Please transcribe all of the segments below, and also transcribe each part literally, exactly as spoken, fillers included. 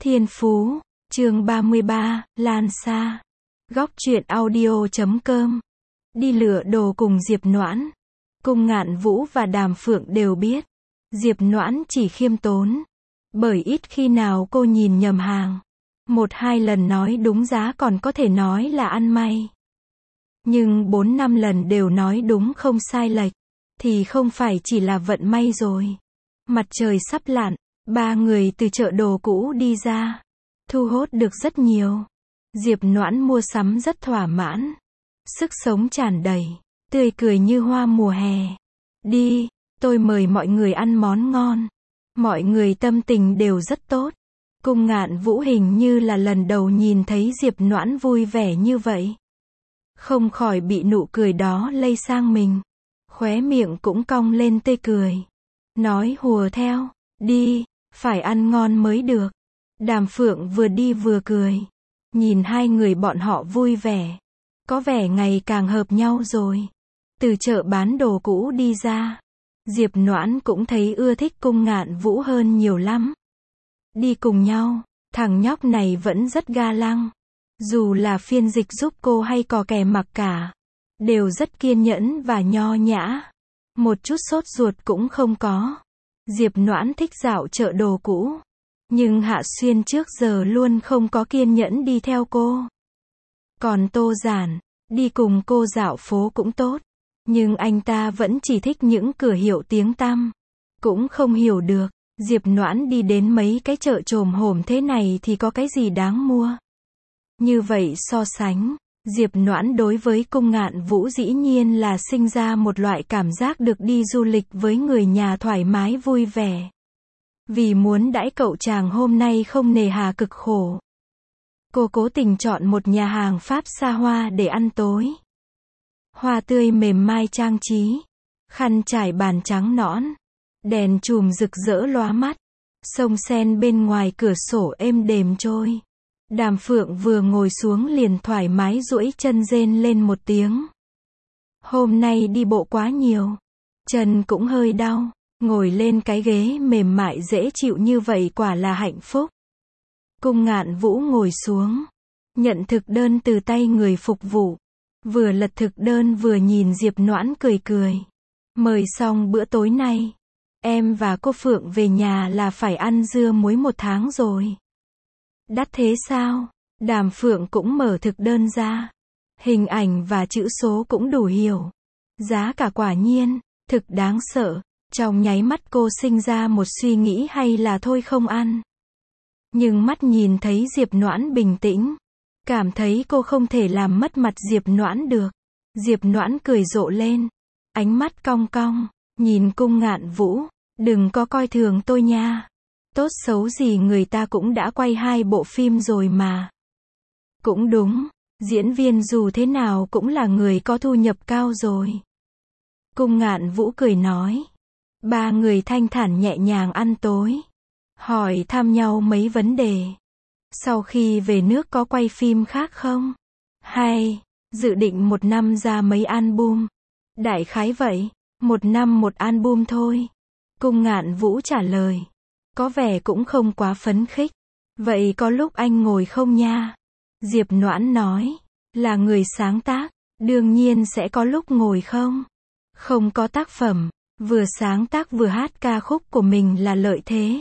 Thiên Phú, chương ba mươi ba, Lan Sa. Góc truyện audio chấm com. Đi lựa đồ cùng Diệp Noãn. Cung Ngạn Vũ và Đàm Phượng đều biết, Diệp Noãn chỉ khiêm tốn, bởi ít khi nào cô nhìn nhầm hàng. Một hai lần nói đúng giá còn có thể nói là ăn may. Nhưng bốn năm lần đều nói đúng không sai lệch, thì không phải chỉ là vận may rồi. Mặt trời sắp lặn, ba người từ chợ đồ cũ đi ra, thu hút được rất nhiều. Diệp Noãn mua sắm rất thỏa mãn, sức sống tràn đầy, tươi cười như hoa mùa hè. Đi, tôi mời mọi người ăn món ngon. Mọi người tâm tình đều rất tốt. Cung Ngạn Vũ hình như là lần đầu nhìn thấy Diệp Noãn vui vẻ như vậy. Không khỏi bị nụ cười đó lây sang mình. Khóe miệng cũng cong lên tươi cười. Nói hùa theo, đi, phải ăn ngon mới được. Đàm Phượng vừa đi vừa cười. Nhìn hai người bọn họ vui vẻ. Có vẻ ngày càng hợp nhau rồi. Từ chợ bán đồ cũ đi ra, Diệp Noãn cũng thấy ưa thích Cung Ngạn Vũ hơn nhiều lắm. Đi cùng nhau, thằng nhóc này vẫn rất ga lăng. Dù là phiên dịch giúp cô hay có kẻ mặc cả, đều rất kiên nhẫn và nho nhã. Một chút sốt ruột cũng không có. Diệp Noãn thích dạo chợ đồ cũ. Nhưng Hạ Xuyên trước giờ luôn không có kiên nhẫn đi theo cô. Còn Tô Giản, đi cùng cô dạo phố cũng tốt. Nhưng anh ta vẫn chỉ thích những cửa hiệu tiếng tăm. Cũng không hiểu được, Diệp Noãn đi đến mấy cái chợ chồm hổm thế này thì có cái gì đáng mua. Như vậy so sánh, Diệp Noãn đối với Cung Ngạn Vũ dĩ nhiên là sinh ra một loại cảm giác được đi du lịch với người nhà thoải mái vui vẻ. Vì muốn đãi cậu chàng hôm nay không nề hà cực khổ, cô cố tình chọn một nhà hàng Pháp xa hoa để ăn tối. Hoa tươi mềm mai trang trí, khăn trải bàn trắng nõn, đèn chùm rực rỡ lóa mắt, sông sen bên ngoài cửa sổ êm đềm trôi. Đàm Phượng vừa ngồi xuống liền thoải mái duỗi chân rên lên một tiếng. Hôm nay đi bộ quá nhiều, chân cũng hơi đau, ngồi lên cái ghế mềm mại dễ chịu như vậy quả là hạnh phúc. Cung Ngạn Vũ ngồi xuống, nhận thực đơn từ tay người phục vụ. Vừa lật thực đơn vừa nhìn Diệp Noãn cười cười. Mời xong bữa tối nay, em và cô Phượng về nhà là phải ăn dưa muối một tháng rồi. Đắt thế sao? Đàm Phượng cũng mở thực đơn ra. Hình ảnh và chữ số cũng đủ hiểu. Giá cả quả nhiên, thực đáng sợ. Trong nháy mắt cô sinh ra một suy nghĩ hay là thôi không ăn. Nhưng mắt nhìn thấy Diệp Noãn bình tĩnh, cảm thấy cô không thể làm mất mặt Diệp Noãn được. Diệp Noãn cười rộ lên, ánh mắt cong cong, nhìn Cung Ngạn Vũ, đừng có coi thường tôi nha. Tốt xấu gì người ta cũng đã quay hai bộ phim rồi mà. Cũng đúng, diễn viên dù thế nào cũng là người có thu nhập cao rồi. Cung Ngạn Vũ cười nói. Ba người thanh thản nhẹ nhàng ăn tối, hỏi thăm nhau mấy vấn đề. Sau khi về nước có quay phim khác không? Hay, dự định một năm ra mấy album? Đại khái vậy, một năm một album thôi. Cung Ngạn Vũ trả lời. Có vẻ cũng không quá phấn khích. Vậy có lúc anh ngồi không nha? Diệp Noãn nói. Là người sáng tác, đương nhiên sẽ có lúc ngồi không. Không có tác phẩm, vừa sáng tác vừa hát ca khúc của mình là lợi thế.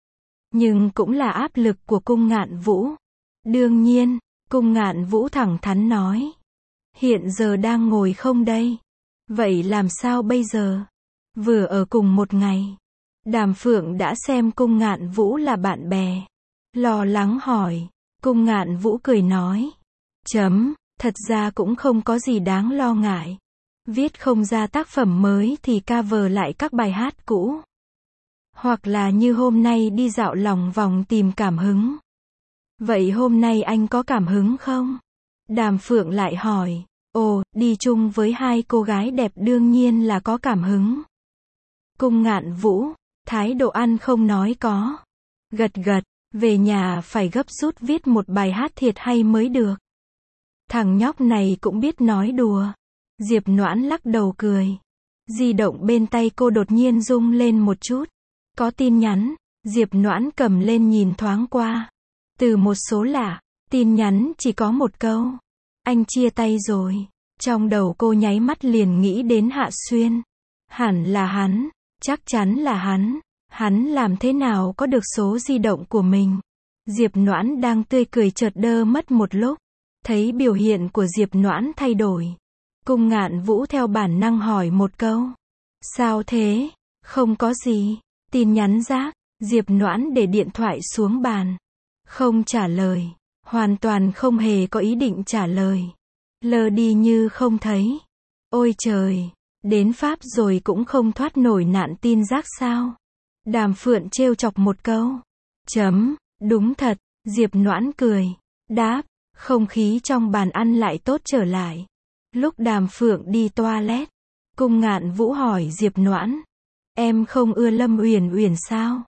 Nhưng cũng là áp lực của Cung Ngạn Vũ. Đương nhiên, Cung Ngạn Vũ thẳng thắn nói. Hiện giờ đang ngồi không đây? Vậy làm sao bây giờ? Vừa ở cùng một ngày, Đàm Phượng đã xem Cung Ngạn Vũ là bạn bè. Lo lắng hỏi. Cung Ngạn Vũ cười nói. Chấm, thật ra cũng không có gì đáng lo ngại. Viết không ra tác phẩm mới thì cover lại các bài hát cũ. Hoặc là như hôm nay đi dạo lòng vòng tìm cảm hứng. Vậy hôm nay anh có cảm hứng không? Đàm Phượng lại hỏi. Ồ, đi chung với hai cô gái đẹp đương nhiên là có cảm hứng. Cung Ngạn Vũ, thái độ ăn không nói có. Gật gật, về nhà phải gấp rút viết một bài hát thiệt hay mới được. Thằng nhóc này cũng biết nói đùa. Diệp Noãn lắc đầu cười. Di động bên tay cô đột nhiên rung lên một chút. Có tin nhắn. Diệp Noãn cầm lên nhìn thoáng qua. Từ một số lạ, tin nhắn chỉ có một câu. Anh chia tay rồi. Trong đầu cô nháy mắt liền nghĩ đến Hạ Xuyên. Hẳn là hắn. Chắc chắn là hắn. Hắn làm thế nào có được số di động của mình? Diệp Noãn đang tươi cười chợt đơ mất một lúc. Thấy biểu hiện của Diệp Noãn thay đổi. Cung Ngạn Vũ theo bản năng hỏi một câu. Sao thế? Không có gì. Tin nhắn rác. Diệp Noãn để điện thoại xuống bàn. Không trả lời. Hoàn toàn không hề có ý định trả lời. Lờ đi như không thấy. Ôi trời! Đến Pháp rồi cũng không thoát nổi nạn tin rác sao? Đàm Phượng trêu chọc một câu. Chấm. Đúng thật. Diệp Noãn cười. Đáp. Không khí trong bàn ăn lại tốt trở lại. Lúc Đàm Phượng đi toilet, Cung Ngạn Vũ hỏi Diệp Noãn. Em không ưa Lâm Uyển Uyển sao?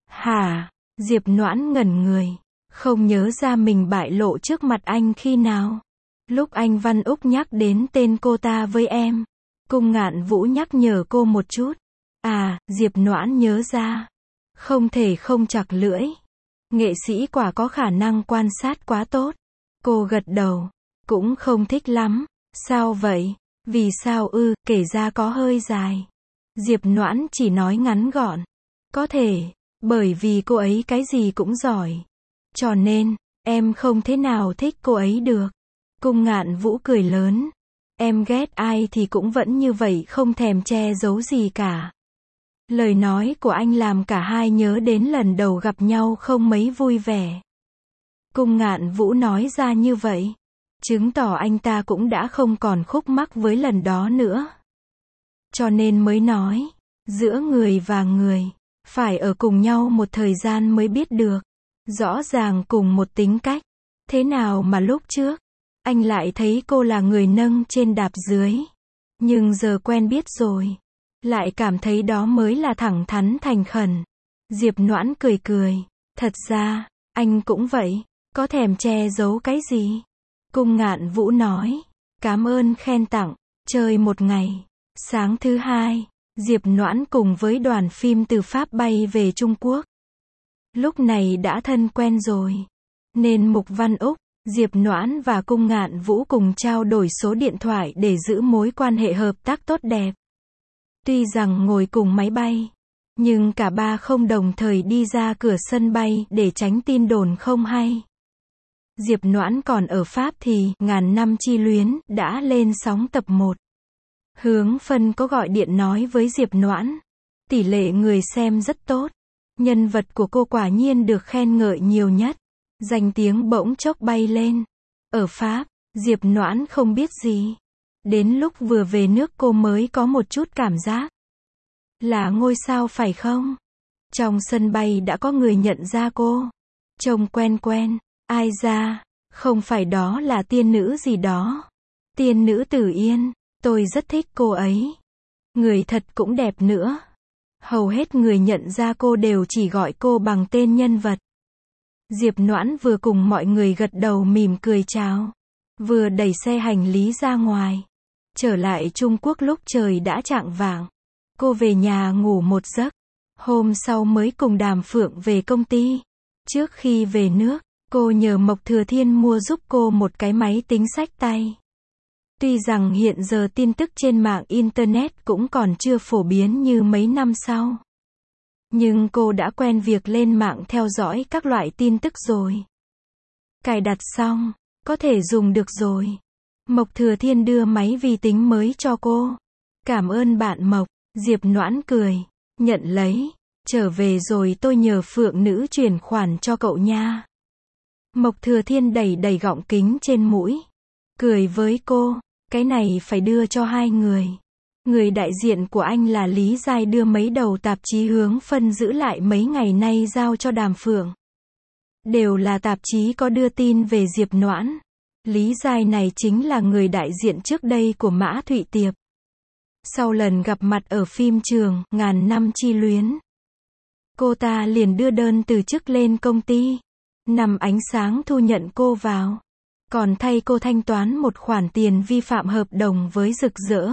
Hả? Diệp Noãn ngẩn người. Không nhớ ra mình bại lộ trước mặt anh khi nào. Lúc anh Văn Úc nhắc đến tên cô ta với em. Cung Ngạn Vũ nhắc nhở cô một chút. À, Diệp Noãn nhớ ra. Không thể không chặt lưỡi. Nghệ sĩ quả có khả năng quan sát quá tốt. Cô gật đầu. Cũng không thích lắm. Sao vậy? Vì sao ư, kể ra có hơi dài. Diệp Noãn chỉ nói ngắn gọn. Có thể, bởi vì cô ấy cái gì cũng giỏi. Cho nên, em không thế nào thích cô ấy được. Cung Ngạn Vũ cười lớn. Em ghét ai thì cũng vẫn như vậy, không thèm che giấu gì cả. Lời nói của anh làm cả hai nhớ đến lần đầu gặp nhau không mấy vui vẻ. Cung Ngạn Vũ nói ra như vậy, chứng tỏ anh ta cũng đã không còn khúc mắc với lần đó nữa. Cho nên mới nói, giữa người và người, phải ở cùng nhau một thời gian mới biết được. Rõ ràng cùng một tính cách. Thế nào mà lúc trước, anh lại thấy cô là người nâng trên đạp dưới. Nhưng giờ quen biết rồi, lại cảm thấy đó mới là thẳng thắn thành khẩn. Diệp Noãn cười cười. Thật ra, anh cũng vậy. Có thèm che giấu cái gì? Cung Ngạn Vũ nói. Cảm ơn khen tặng. Chơi một ngày. Sáng thứ hai, Diệp Noãn cùng với đoàn phim từ Pháp bay về Trung Quốc. Lúc này đã thân quen rồi. Nên Mục Văn Úc, Diệp Noãn và Cung Ngạn Vũ cùng trao đổi số điện thoại để giữ mối quan hệ hợp tác tốt đẹp. Tuy rằng ngồi cùng máy bay, nhưng cả ba không đồng thời đi ra cửa sân bay để tránh tin đồn không hay. Diệp Noãn còn ở Pháp thì Ngàn Năm Chi Luyến đã lên sóng tập một. Hướng Phân có gọi điện nói với Diệp Noãn. Tỷ lệ người xem rất tốt. Nhân vật của cô quả nhiên được khen ngợi nhiều nhất. Danh tiếng bỗng chốc bay lên. Ở Pháp, Diệp Noãn không biết gì. Đến lúc vừa về nước cô mới có một chút cảm giác. Là ngôi sao phải không? Trong sân bay đã có người nhận ra cô. Trông quen quen. Ai ra? Không phải đó là tiên nữ gì đó. Tiên nữ Tử Yên. Tôi rất thích cô ấy. Người thật cũng đẹp nữa. Hầu hết người nhận ra cô đều chỉ gọi cô bằng tên nhân vật. Diệp Noãn vừa cùng mọi người gật đầu mỉm cười chào. Vừa đẩy xe hành lý ra ngoài. Trở lại Trung Quốc lúc trời đã chạng vạng. Cô về nhà ngủ một giấc. Hôm sau mới cùng Đàm Phượng về công ty. Trước khi về nước, cô nhờ Mộc Thừa Thiên mua giúp cô một cái máy tính xách tay. Tuy rằng hiện giờ tin tức trên mạng Internet cũng còn chưa phổ biến như mấy năm sau. Nhưng cô đã quen việc lên mạng theo dõi các loại tin tức rồi. Cài đặt xong, có thể dùng được rồi. Mộc Thừa Thiên đưa máy vi tính mới cho cô. Cảm ơn bạn Mộc. Diệp Noãn cười. Nhận lấy. Trở về rồi tôi nhờ Phượng nữ chuyển khoản cho cậu nha. Mộc Thừa Thiên đẩy đẩy gọng kính trên mũi. Cười với cô. Cái này phải đưa cho hai người. Người đại diện của anh là Lý Giai đưa mấy đầu tạp chí Hướng Phân giữ lại mấy ngày nay giao cho Đàm Phượng. Đều là tạp chí có đưa tin về Diệp Noãn. Lý Giai này chính là người đại diện trước đây của Mã Thụy Tiệp. Sau lần gặp mặt ở phim trường Ngàn Năm Chi Luyến, cô ta liền đưa đơn từ chức lên công ty. Năm Ánh Sáng thu nhận cô vào. Còn thay cô thanh toán một khoản tiền vi phạm hợp đồng với Rực Rỡ.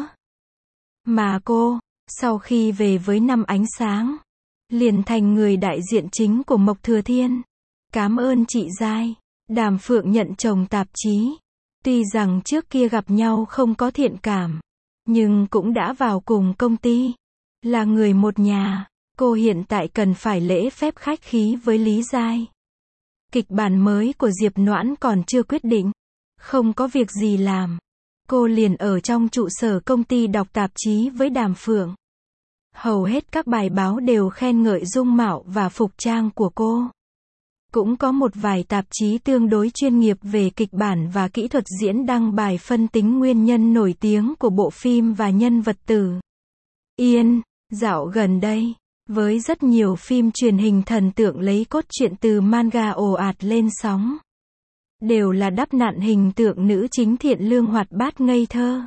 Mà cô, sau khi về với Năm Ánh Sáng, liền thành người đại diện chính của Mộc Thừa Thiên. Cám ơn chị Giai. Đàm Phượng nhận chồng tạp chí. Tuy rằng trước kia gặp nhau không có thiện cảm, nhưng cũng đã vào cùng công ty. Là người một nhà, cô hiện tại cần phải lễ phép khách khí với Lý Giai. Kịch bản mới của Diệp Noãn còn chưa quyết định. Không có việc gì làm. Cô liền ở trong trụ sở công ty đọc tạp chí với Đàm Phượng. Hầu hết các bài báo đều khen ngợi dung mạo và phục trang của cô. Cũng có một vài tạp chí tương đối chuyên nghiệp về kịch bản và kỹ thuật diễn đăng bài phân tính nguyên nhân nổi tiếng của bộ phim và nhân vật Tử Yên. Dạo gần đây, với rất nhiều phim truyền hình thần tượng lấy cốt truyện từ manga ồ ạt lên sóng, đều là đắp nặn hình tượng nữ chính thiện lương hoạt bát ngây thơ.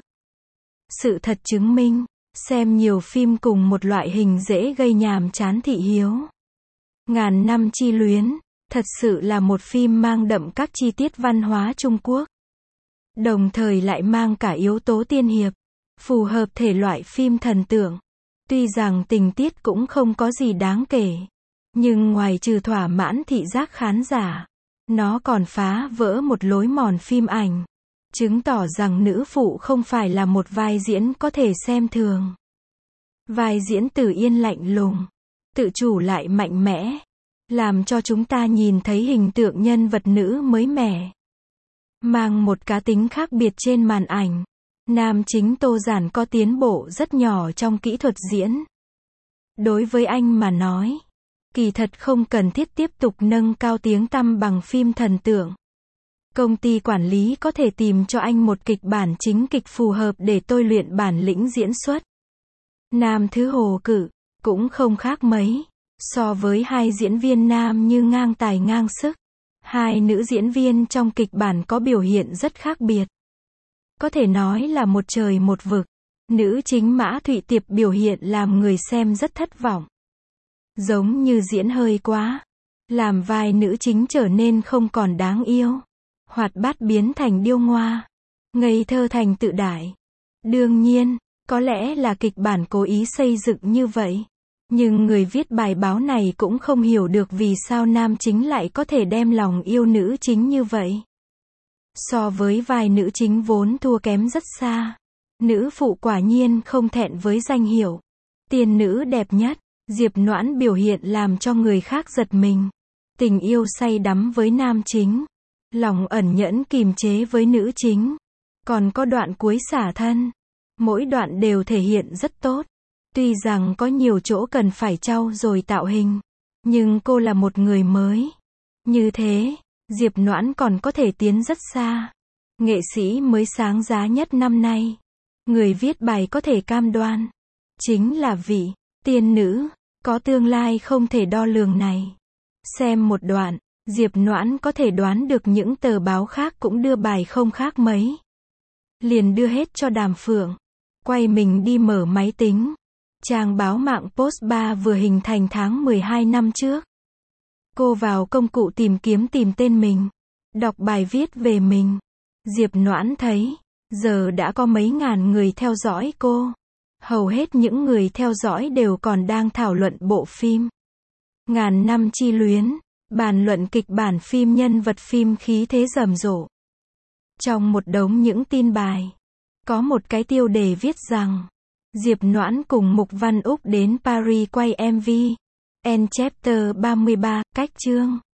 Sự thật chứng minh, xem nhiều phim cùng một loại hình dễ gây nhàm chán thị hiếu. Ngàn năm chi luyến, thật sự là một phim mang đậm các chi tiết văn hóa Trung Quốc. Đồng thời lại mang cả yếu tố tiên hiệp, phù hợp thể loại phim thần tượng. Tuy rằng tình tiết cũng không có gì đáng kể, nhưng ngoài trừ thỏa mãn thị giác khán giả, nó còn phá vỡ một lối mòn phim ảnh, chứng tỏ rằng nữ phụ không phải là một vai diễn có thể xem thường. Vai diễn Tử Yên lạnh lùng, tự chủ lại mạnh mẽ, làm cho chúng ta nhìn thấy hình tượng nhân vật nữ mới mẻ, mang một cá tính khác biệt trên màn ảnh. Nam chính Tô Giản có tiến bộ rất nhỏ trong kỹ thuật diễn. Đối với anh mà nói, kỳ thật không cần thiết tiếp tục nâng cao tiếng tăm bằng phim thần tượng. Công ty quản lý có thể tìm cho anh một kịch bản chính kịch phù hợp để tôi luyện bản lĩnh diễn xuất. Nam thứ Hồ Cự cũng không khác mấy so với hai diễn viên nam như ngang tài ngang sức. Hai nữ diễn viên trong kịch bản có biểu hiện rất khác biệt, có thể nói là một trời một vực. Nữ chính Mã Thụy Tiệp biểu hiện làm người xem rất thất vọng, giống như diễn hơi quá, làm vai nữ chính trở nên không còn đáng yêu, hoạt bát biến thành điêu ngoa, ngây thơ thành tự đại. Đương nhiên, có lẽ là kịch bản cố ý xây dựng như vậy, nhưng người viết bài báo này cũng không hiểu được vì sao nam chính lại có thể đem lòng yêu nữ chính như vậy. So với vài nữ chính vốn thua kém rất xa, nữ phụ quả nhiên không thẹn với danh hiệu tiên nữ đẹp nhất. Diệp Noãn biểu hiện làm cho người khác giật mình. Tình yêu say đắm với nam chính, lòng ẩn nhẫn kìm chế với nữ chính, còn có đoạn cuối xả thân. Mỗi đoạn đều thể hiện rất tốt. Tuy rằng có nhiều chỗ cần phải trau dồi tạo hình, nhưng cô là một người mới. Như thế, Diệp Noãn còn có thể tiến rất xa. Nghệ sĩ mới sáng giá nhất năm nay, người viết bài có thể cam đoan, chính là vị tiên nữ có tương lai không thể đo lường này. Xem một đoạn, Diệp Noãn có thể đoán được những tờ báo khác cũng đưa bài không khác mấy. Liền đưa hết cho Đàm Phượng, quay mình đi mở máy tính. Trang báo mạng Post ba vừa hình thành tháng mười hai năm trước. Cô vào công cụ tìm kiếm tìm tên mình, đọc bài viết về mình. Diệp Noãn thấy, giờ đã có mấy ngàn người theo dõi cô. Hầu hết những người theo dõi đều còn đang thảo luận bộ phim Ngàn năm chi luyến, bàn luận kịch bản phim nhân vật phim khí thế rầm rộ. Trong một đống những tin bài, có một cái tiêu đề viết rằng Diệp Noãn cùng Mục Văn Úc đến Paris quay em vê. End chapter ba mươi ba, cách chương.